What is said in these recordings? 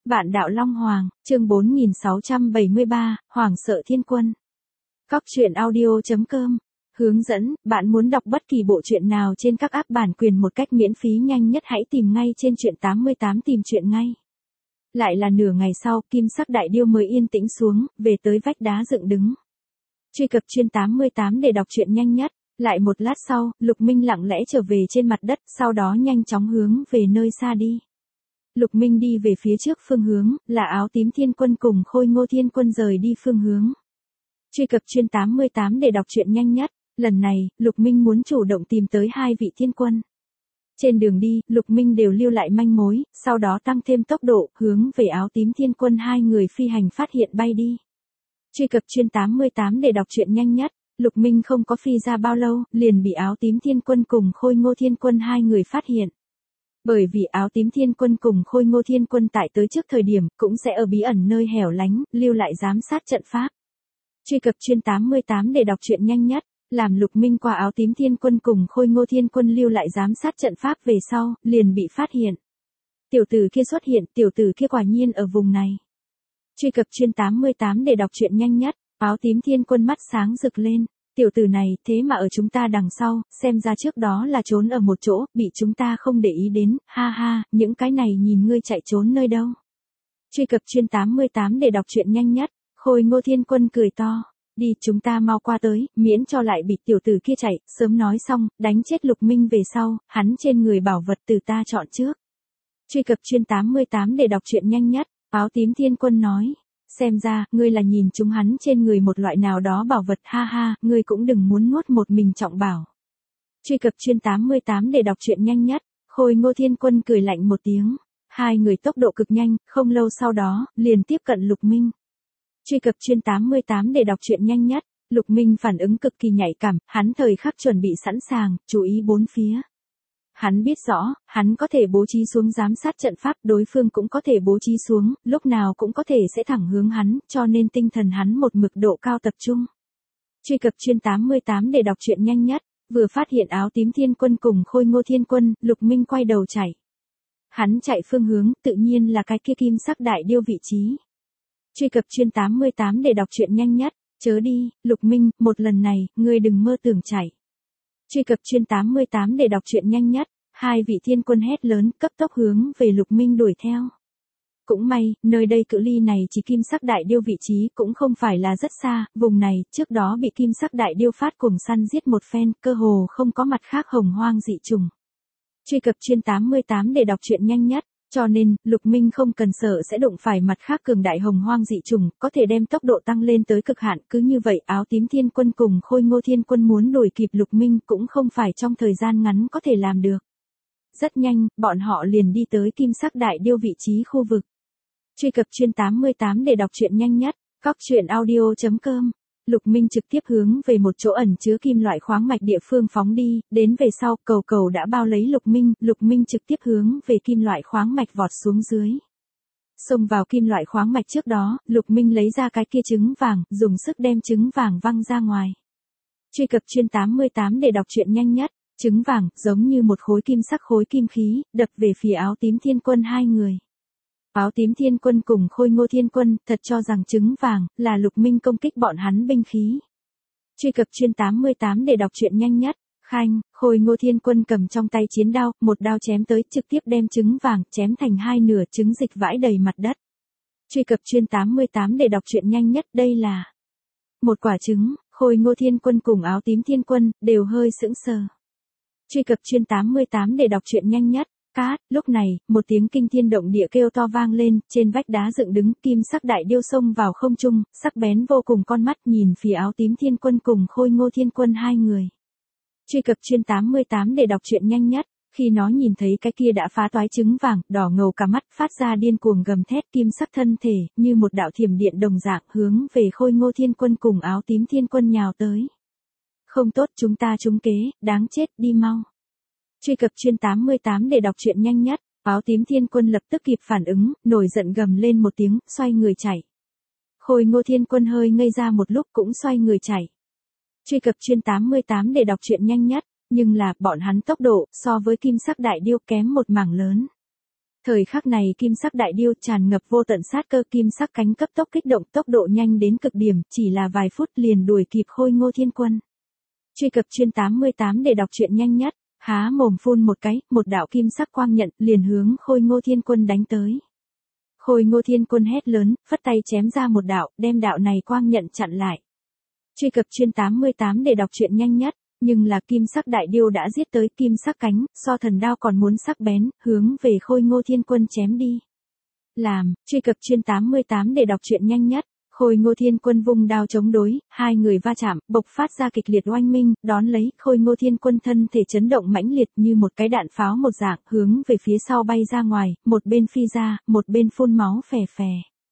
Vạn đạo Long Hoàng, chương 4673, Hoàng sợ thiên quân. Cóc truyện audio.com. Hướng dẫn, bạn muốn đọc bất kỳ bộ truyện nào trên các app bản quyền một cách miễn phí nhanh nhất hãy tìm ngay trên truyện 88 tìm truyện ngay. Lại là nửa ngày sau, kim sắc đại điêu mới yên tĩnh xuống, về tới vách đá dựng đứng. Truy cập truyện 88 để đọc truyện nhanh nhất. Lại một lát sau, Lục Minh lặng lẽ trở về trên mặt đất, sau đó nhanh chóng hướng về nơi xa đi. Lục Minh đi về phía trước phương hướng, là áo tím thiên quân cùng Khôi Ngô thiên quân rời đi phương hướng. Truy cập truyện 88 để đọc truyện nhanh nhất. Lần này, Lục Minh muốn chủ động tìm tới hai vị thiên quân. Trên đường đi, Lục Minh đều lưu lại manh mối, sau đó tăng thêm tốc độ, hướng về áo tím thiên quân hai người phi hành phát hiện bay đi. Truy cập truyện 88 để đọc truyện nhanh nhất. Lục Minh không có phi ra bao lâu, liền bị áo tím thiên quân cùng Khôi Ngô thiên quân hai người phát hiện. Bởi vì áo tím thiên quân cùng Khôi Ngô thiên quân tại tới trước thời điểm, cũng sẽ ở bí ẩn nơi hẻo lánh, lưu lại giám sát trận pháp. Truy cập truyện 88 để đọc truyện nhanh nhất. Làm Lục Minh qua áo tím thiên quân cùng Khôi Ngô thiên quân lưu lại giám sát trận pháp về sau, liền bị phát hiện. Tiểu tử kia xuất hiện, tiểu tử kia quả nhiên ở vùng này. Truy cập truyện 88 để đọc truyện nhanh nhất. Áo tím thiên quân mắt sáng rực lên. Tiểu tử này, thế mà ở chúng ta đằng sau, xem ra trước đó là trốn ở một chỗ, bị chúng ta không để ý đến, ha ha, những cái này nhìn ngươi chạy trốn nơi đâu. Truy cập truyện 88 để đọc truyện nhanh nhất. Khôi Ngô thiên quân cười to. Đi, chúng ta mau qua tới, miễn cho lại bị tiểu tử kia chạy, sớm nói xong, đánh chết Lục Minh về sau, hắn trên người bảo vật từ ta chọn trước. Truy cập truyện 88 để đọc truyện nhanh nhất. Áo tím thiên quân nói. Xem ra, ngươi là nhìn chúng hắn trên người một loại nào đó bảo vật, ha ha, ngươi cũng đừng muốn nuốt một mình trọng bảo. Truy cập truyện 88 để đọc truyện nhanh nhất. Khôi Ngô thiên quân cười lạnh một tiếng. Hai người tốc độ cực nhanh, không lâu sau đó, liền tiếp cận Lục Minh. Truy cập truyện 88 để đọc truyện nhanh nhất. Lục Minh phản ứng cực kỳ nhạy cảm, hắn thời khắc chuẩn bị sẵn sàng, chú ý bốn phía. Hắn biết rõ, hắn có thể bố trí xuống giám sát trận pháp, đối phương cũng có thể bố trí xuống, lúc nào cũng có thể sẽ thẳng hướng hắn, cho nên tinh thần hắn một mực độ cao tập trung. Truy cập truyện 88 để đọc truyện nhanh nhất. Vừa phát hiện áo tím thiên quân cùng Khôi Ngô thiên quân, Lục Minh quay đầu chạy. Hắn chạy phương hướng, tự nhiên là cái kia kim sắc đại điêu vị trí. Truy cập truyện 88 để đọc truyện nhanh nhất. Chớ đi, Lục Minh, một lần này, ngươi đừng mơ tưởng chạy. Truy cập truyện 88 để đọc truyện nhanh nhất. Hai vị thiên quân hét lớn, cấp tốc hướng về Lục Minh đuổi theo. Cũng may, nơi đây cự ly này chỉ kim sắc đại điêu vị trí cũng không phải là rất xa, vùng này, trước đó bị kim sắc đại điêu phát cuồng săn giết một phen, cơ hồ không có mặt khác hồng hoang dị trùng. Truy cập truyện 88 để đọc truyện nhanh nhất. Cho nên, Lục Minh không cần sợ sẽ đụng phải mặt khác cường đại hồng hoang dị trùng, có thể đem tốc độ tăng lên tới cực hạn, cứ như vậy áo tím thiên quân cùng Khôi Ngô thiên quân muốn đuổi kịp Lục Minh cũng không phải trong thời gian ngắn có thể làm được. Rất nhanh, bọn họ liền đi tới kim sắc đại điêu vị trí khu vực. Truy cập truyện 88 để đọc truyện nhanh nhất. Cóc truyện audio.com. Lục Minh trực tiếp hướng về một chỗ ẩn chứa kim loại khoáng mạch địa phương phóng đi, đến về sau, cầu cầu đã bao lấy Lục Minh trực tiếp hướng về kim loại khoáng mạch vọt xuống dưới. Xông vào kim loại khoáng mạch trước đó, Lục Minh lấy ra cái kia trứng vàng, dùng sức đem trứng vàng văng ra ngoài. Truy cập truyện 88 để đọc truyện nhanh nhất. Trứng vàng, giống như một khối kim sắc khối kim khí, đập về phía áo tím thiên quân hai người. Áo tím thiên quân cùng Khôi Ngô thiên quân, thật cho rằng trứng vàng, là Lục Minh công kích bọn hắn binh khí. Truy cập truyện 88 để đọc truyện nhanh nhất. Khanh, Khôi Ngô thiên quân cầm trong tay chiến đao, một đao chém tới, trực tiếp đem trứng vàng, chém thành hai nửa, trứng dịch vãi đầy mặt đất. Truy cập truyện 88 để đọc truyện nhanh nhất, đây là một quả trứng. Khôi Ngô thiên quân cùng áo tím thiên quân, đều hơi sững sờ. Truy cập truyện 88 để đọc truyện nhanh nhất. Cát, lúc này, một tiếng kinh thiên động địa kêu to vang lên, trên vách đá dựng đứng, kim sắc đại điêu xông vào không trung, sắc bén vô cùng con mắt nhìn phía áo tím thiên quân cùng Khôi Ngô thiên quân hai người. Truy cập truyện 88 để đọc truyện nhanh nhất. Khi nó nhìn thấy cái kia đã phá toái trứng vàng, đỏ ngầu cả mắt, phát ra điên cuồng gầm thét, kim sắc thân thể, như một đạo thiểm điện đồng dạng, hướng về Khôi Ngô thiên quân cùng áo tím thiên quân nhào tới. Không tốt, chúng ta trúng kế, đáng chết, đi mau. Truy cập truyện 88 để đọc truyện nhanh nhất. Áo tím thiên quân lập tức kịp phản ứng, nổi giận gầm lên một tiếng, xoay người chạy. Khôi Ngô thiên quân hơi ngây ra một lúc cũng xoay người chạy. Truy cập truyện 88 để đọc truyện nhanh nhất. Nhưng là, bọn hắn tốc độ, so với kim sắc đại điêu kém một mảng lớn. Thời khắc này kim sắc đại điêu tràn ngập vô tận sát cơ, kim sắc cánh cấp tốc kích động, tốc độ nhanh đến cực điểm, chỉ là vài phút liền đuổi kịp Khôi Ngô Thiên Quân. Truy cập chuyên 88 để đọc truyện nhanh nhất, há mồm phun một cái, một đạo kim sắc quang nhận liền hướng Khôi Ngô Thiên Quân đánh tới. Khôi Ngô Thiên Quân hét lớn, phất tay chém ra một đạo, đem đạo này quang nhận chặn lại. Truy cập chuyên 88 để đọc truyện nhanh nhất, nhưng là kim sắc đại điêu đã giết tới, kim sắc cánh, so thần đao còn muốn sắc bén, hướng về Khôi Ngô Thiên Quân chém đi. Truy cập chuyên 88 để đọc truyện nhanh nhất, Khôi Ngô Thiên Quân vung đao chống đối, hai người va chạm, bộc phát ra kịch liệt oanh minh, đón lấy, Khôi Ngô Thiên Quân thân thể chấn động mãnh liệt như một cái đạn pháo một dạng, hướng về phía sau bay ra ngoài, một bên phi ra, một bên phun máu phè phè.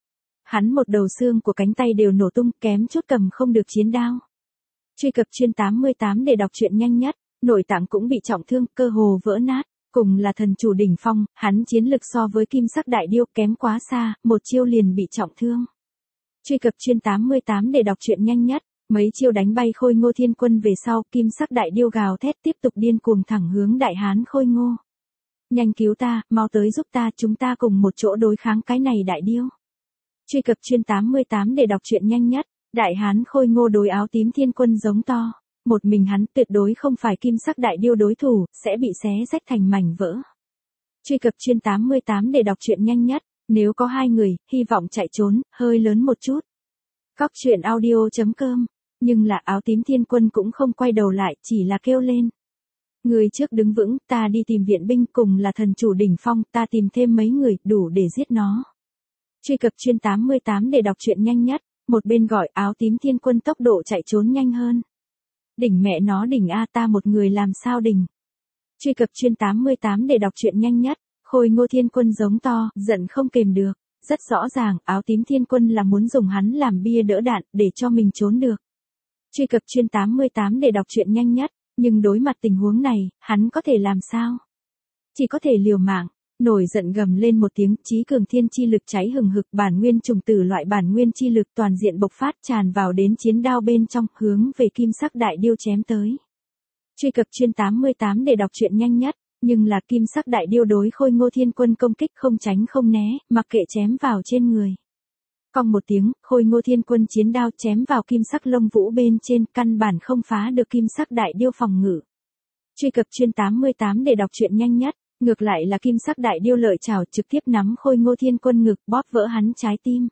Hắn một đầu xương của cánh tay đều nổ tung, kém chút cầm không được chiến đao. Truy cập chuyên 88 để đọc truyện nhanh nhất, nội tạng cũng bị trọng thương, cơ hồ vỡ nát, cùng là thần chủ đỉnh phong, hắn chiến lực so với kim sắc đại điêu kém quá xa, một chiêu liền bị trọng thương. Truy cập chuyên 88 để đọc truyện nhanh nhất, mấy chiêu đánh bay Khôi Ngô Thiên Quân về sau, kim sắc đại điêu gào thét tiếp tục điên cuồng thẳng hướng đại hán Khôi Ngô. Nhanh cứu ta, mau tới giúp ta, chúng ta cùng một chỗ đối kháng cái này đại điêu. Truy cập chuyên 88 để đọc truyện nhanh nhất, đại hán Khôi Ngô đối áo tím Thiên Quân giống to, một mình hắn tuyệt đối không phải kim sắc đại điêu đối thủ, sẽ bị xé rách thành mảnh vỡ. Truy cập chuyên 88 để đọc truyện nhanh nhất, nếu có hai người, hy vọng chạy trốn, hơi lớn một chút. Cóc truyện audio.com, nhưng là áo tím Thiên Quân cũng không quay đầu lại, chỉ là kêu lên. Người trước đứng vững, ta đi tìm viện binh, cùng là thần chủ đỉnh phong, ta tìm thêm mấy người, đủ để giết nó. Truy cập chuyên 88 để đọc truyện nhanh nhất, một bên gọi áo tím Thiên Quân tốc độ chạy trốn nhanh hơn. Đỉnh mẹ nó đỉnh a, ta một người làm sao đỉnh. Truy cập chuyên 88 để đọc truyện nhanh nhất, Khôi Ngô Thiên Quân giống to, giận không kềm được. Rất rõ ràng, áo tím Thiên Quân là muốn dùng hắn làm bia đỡ đạn, để cho mình trốn được. Truy cập chuyên 88 để đọc truyện nhanh nhất, nhưng đối mặt tình huống này, hắn có thể làm sao? Chỉ có thể liều mạng. Nổi giận gầm lên một tiếng, chí cường thiên chi lực cháy hừng hực, bản nguyên trùng tử loại bản nguyên chi lực toàn diện bộc phát tràn vào đến chiến đao bên trong, hướng về kim sắc đại điêu chém tới. Truy cập chuyên 88 để đọc truyện nhanh nhất, nhưng là kim sắc đại điêu đối Khôi Ngô Thiên Quân công kích không tránh không né, mặc kệ chém vào trên người. Cong một tiếng, Khôi Ngô Thiên Quân chiến đao chém vào kim sắc lông vũ bên trên, căn bản không phá được kim sắc đại điêu phòng ngự. Truy cập chuyên 88 để đọc truyện nhanh nhất. Ngược lại là kim sắc đại điêu lợi chảo trực tiếp nắm Khôi Ngô Thiên Quân ngực, bóp vỡ hắn trái tim.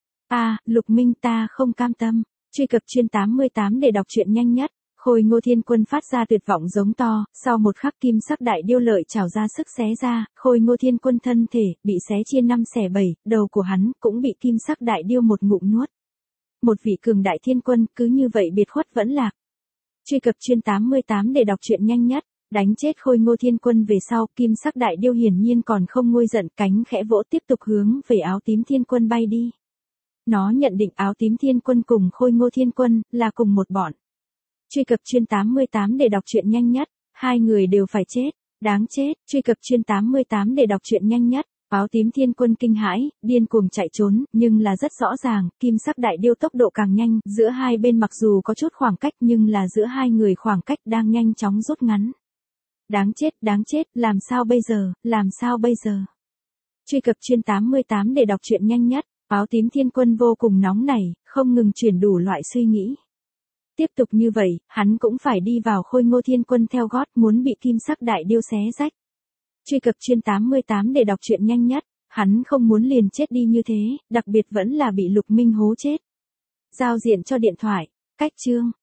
Lục Minh, ta không cam tâm. Truy cập chuyên 88 để đọc truyện nhanh nhất, Khôi Ngô Thiên Quân phát ra tuyệt vọng giống to, sau một khắc kim sắc đại điêu lợi chảo ra sức xé ra, Khôi Ngô Thiên Quân thân thể bị xé chia 5 xẻ 7, đầu của hắn cũng bị kim sắc đại điêu một ngụm nuốt. Một vị cường đại thiên quân cứ như vậy biệt khuất vẫn lạc. Truy cập chuyên 88 để đọc truyện nhanh nhất. Đánh chết Khôi Ngô Thiên Quân về sau, kim sắc đại điêu hiển nhiên còn không nguôi giận, cánh khẽ vỗ tiếp tục hướng về áo tím Thiên Quân bay đi. Nó nhận định áo tím Thiên Quân cùng Khôi Ngô Thiên Quân là cùng một bọn. Truy cập chuyên 88 để đọc truyện nhanh nhất, hai người đều phải chết, đáng chết. Truy cập chuyên 88 để đọc truyện nhanh nhất, áo tím Thiên Quân kinh hãi, điên cuồng chạy trốn, nhưng là rất rõ ràng, kim sắc đại điêu tốc độ càng nhanh, giữa hai bên mặc dù có chút khoảng cách nhưng là giữa hai người khoảng cách đang nhanh chóng rút ngắn. Đáng chết, làm sao bây giờ? Truy cập chuyên 88 để đọc truyện nhanh nhất, áo tím Thiên Quân vô cùng nóng nảy, không ngừng chuyển đủ loại suy nghĩ. Tiếp tục như vậy, hắn cũng phải đi vào Khôi Ngô Thiên Quân theo gót, muốn bị kim sắc đại điêu xé rách. Truy cập chuyên 88 để đọc truyện nhanh nhất, hắn không muốn liền chết đi như thế, đặc biệt vẫn là bị Lục Minh hố chết. Giao diện cho điện thoại, cách chương.